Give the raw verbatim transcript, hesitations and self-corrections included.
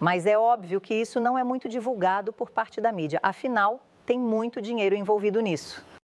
Mas é óbvio que isso não é muito divulgado por parte da mídia. Afinal, tem muito dinheiro envolvido nisso.